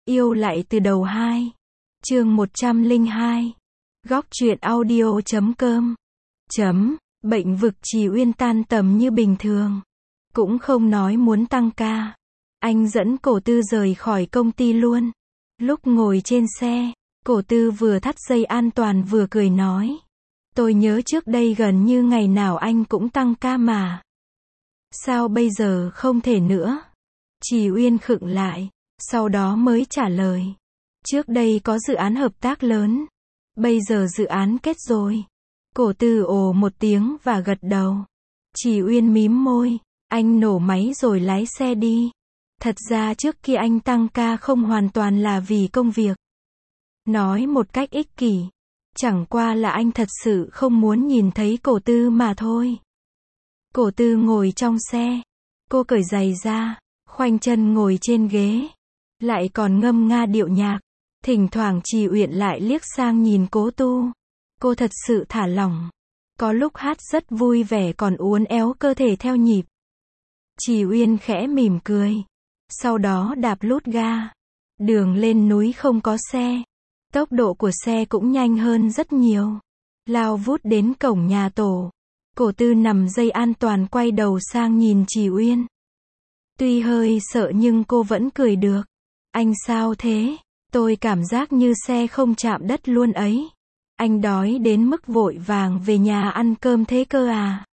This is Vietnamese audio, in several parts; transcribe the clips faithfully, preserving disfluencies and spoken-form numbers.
Yêu lại từ đầu hai. Chương một trăm lẻ hai. Góc truyện audio chấm com. Chấm. Bệnh vực Trì Uyên tan tầm như bình thường. Cũng không nói muốn tăng ca. Anh dẫn Cổ Tư rời khỏi công ty luôn. Lúc ngồi trên xe, Cổ Tư vừa thắt dây an toàn vừa cười nói. Tôi nhớ trước đây gần như ngày nào anh cũng tăng ca mà. Sao bây giờ không thể nữa? Trì Uyên khựng lại, sau đó mới trả lời. Trước đây có dự án hợp tác lớn. Bây giờ dự án kết rồi. Cổ Tư ồ một tiếng và gật đầu. Trì Uyên mím môi. Anh nổ máy rồi lái xe đi. Thật ra trước kia anh tăng ca không hoàn toàn là vì công việc. Nói một cách ích kỷ. Chẳng qua là anh thật sự không muốn nhìn thấy Cổ Tư mà thôi. Cổ Tư ngồi trong xe. Cô cởi giày ra, khoanh chân ngồi trên ghế. Lại còn ngâm nga điệu nhạc. Thỉnh thoảng Trì Uyên lại liếc sang nhìn Cố Tu. Cô thật sự thả lỏng. Có lúc hát rất vui vẻ còn uốn éo cơ thể theo nhịp. Trì Uyên khẽ mỉm cười. Sau đó đạp lút ga. Đường lên núi không có xe. Tốc độ của xe cũng nhanh hơn rất nhiều. Lao vút đến cổng nhà tổ. Cổ Tư nằm dây an toàn quay đầu sang nhìn Trì Uyên. Tuy hơi sợ nhưng cô vẫn cười được. Anh sao thế? Tôi cảm giác như xe không chạm đất luôn ấy. Anh đói đến mức vội vàng về nhà ăn cơm thế cơ à?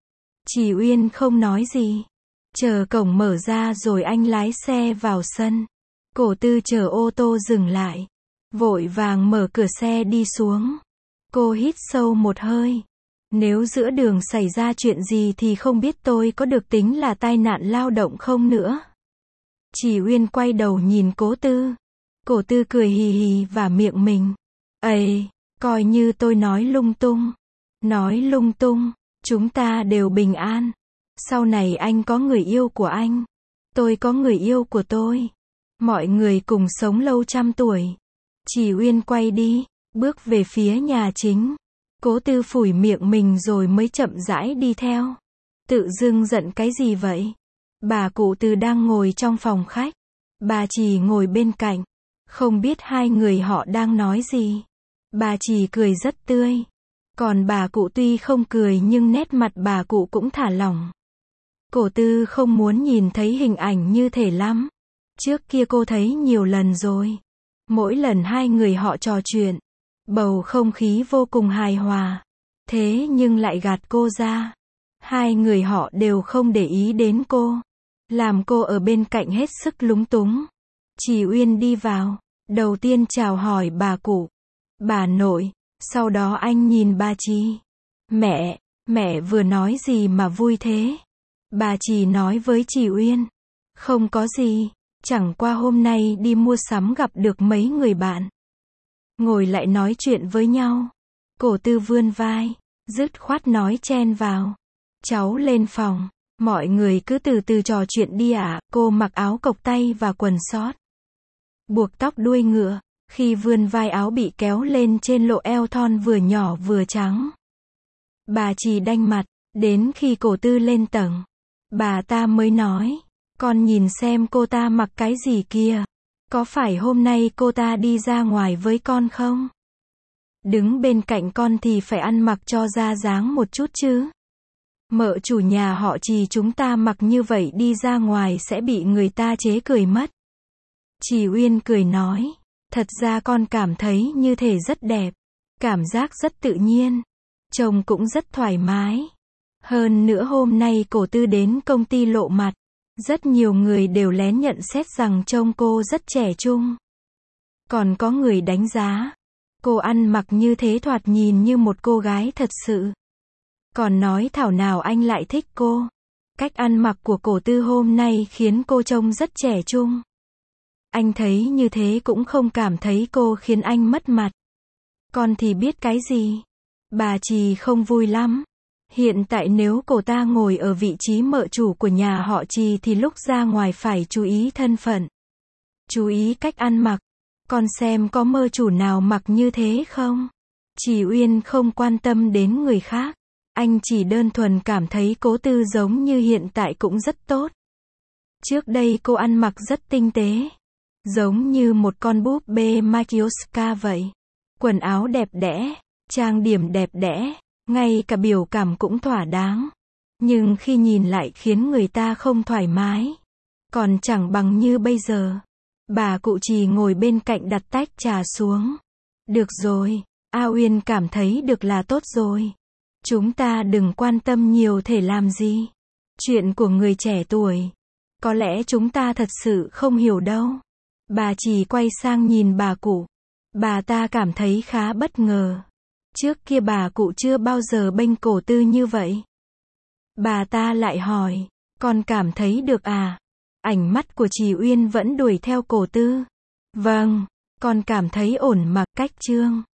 Trì Uyên không nói gì. Chờ cổng mở ra rồi anh lái xe vào sân. Cổ Tư chờ ô tô dừng lại. Vội vàng mở cửa xe đi xuống. Cô hít sâu một hơi. Nếu giữa đường xảy ra chuyện gì thì không biết tôi có được tính là tai nạn lao động không nữa. Trì Uyên quay đầu nhìn Cố Tư. Cổ Tư cười hì hì và miệng mình. Ây, coi như tôi nói lung tung. Nói lung tung, chúng ta đều bình an. Sau này anh có người yêu của anh. Tôi có người yêu của tôi. Mọi người cùng sống lâu trăm tuổi. Trì Uyên quay đi, bước về phía nhà chính. Cố Tư phủi miệng mình rồi mới chậm rãi đi theo. Tự dưng giận cái gì vậy? Bà cụ Từ đang ngồi trong phòng khách. Bà Trì ngồi bên cạnh. Không biết hai người họ đang nói gì. Bà Trì cười rất tươi. Còn bà cụ tuy không cười nhưng nét mặt bà cụ cũng thả lỏng. Cổ Tư không muốn nhìn thấy hình ảnh như thế lắm. Trước kia cô thấy nhiều lần rồi. Mỗi lần hai người họ trò chuyện, bầu không khí vô cùng hài hòa. Thế nhưng lại gạt cô ra. Hai người họ đều không để ý đến cô. Làm cô ở bên cạnh hết sức lúng túng. Trì Uyên đi vào. Đầu tiên chào hỏi bà cụ. Bà nội. Sau đó anh nhìn bà Trì. Mẹ, mẹ vừa nói gì mà vui thế? Bà Trì nói với Trì Uyên. Không có gì. Chẳng qua hôm nay đi mua sắm gặp được mấy người bạn. Ngồi lại nói chuyện với nhau. Cổ Tư vươn vai. Dứt khoát nói chen vào. Cháu lên phòng. Mọi người cứ từ từ trò chuyện đi ạ. À. Cô mặc áo cộc tay và quần sót. Buộc tóc đuôi ngựa. Khi vươn vai áo bị kéo lên trên lộ eo thon vừa nhỏ vừa trắng. Bà Trì đanh mặt. Đến khi Cổ Tư lên tầng. Bà ta mới nói. Con nhìn xem cô ta mặc cái gì kia. Có phải hôm nay cô ta đi ra ngoài với con không? Đứng bên cạnh con thì phải ăn mặc cho ra dáng một chút chứ. Mợ chủ nhà họ Trì chúng ta mặc như vậy đi ra ngoài sẽ bị người ta chế cười mất. Trì Uyên cười nói. Thật ra con cảm thấy như thế rất đẹp. Cảm giác rất tự nhiên. Trông cũng rất thoải mái. Hơn nữa hôm nay Cổ Tư đến công ty lộ mặt. Rất nhiều người đều lén nhận xét rằng trông cô rất trẻ trung. Còn có người đánh giá. Cô ăn mặc như thế thoạt nhìn như một cô gái thật sự. Còn nói thảo nào anh lại thích cô. Cách ăn mặc của Cổ Tư hôm nay khiến cô trông rất trẻ trung. Anh thấy như thế cũng không cảm thấy cô khiến anh mất mặt. Con thì biết cái gì. Bà Trì không vui lắm. Hiện tại nếu cô ta ngồi ở vị trí mợ chủ của nhà họ Trì thì lúc ra ngoài phải chú ý thân phận. Chú ý cách ăn mặc. Con xem có mợ chủ nào mặc như thế không? Trì Uyên không quan tâm đến người khác. Anh chỉ đơn thuần cảm thấy Cố Tư giống như hiện tại cũng rất tốt. Trước đây cô ăn mặc rất tinh tế. Giống như một con búp bê Matryoshka vậy. Quần áo đẹp đẽ, trang điểm đẹp đẽ, ngay cả biểu cảm cũng thỏa đáng. Nhưng khi nhìn lại khiến người ta không thoải mái. Còn chẳng bằng như bây giờ. Bà cụ Trì ngồi bên cạnh đặt tách trà xuống. Được rồi, A Uyên cảm thấy được là tốt rồi. Chúng ta đừng quan tâm nhiều thể làm gì. Chuyện của người trẻ tuổi. Có lẽ chúng ta thật sự không hiểu đâu. Bà Trì quay sang nhìn bà cụ. Bà ta cảm thấy khá bất ngờ. Trước kia bà cụ chưa bao giờ bênh cổ Tư như vậy. Bà ta lại hỏi, con cảm thấy được à? Ánh mắt của Trì Uyên vẫn đuổi theo cổ Tư. Vâng, con cảm thấy ổn mà, cách Trương.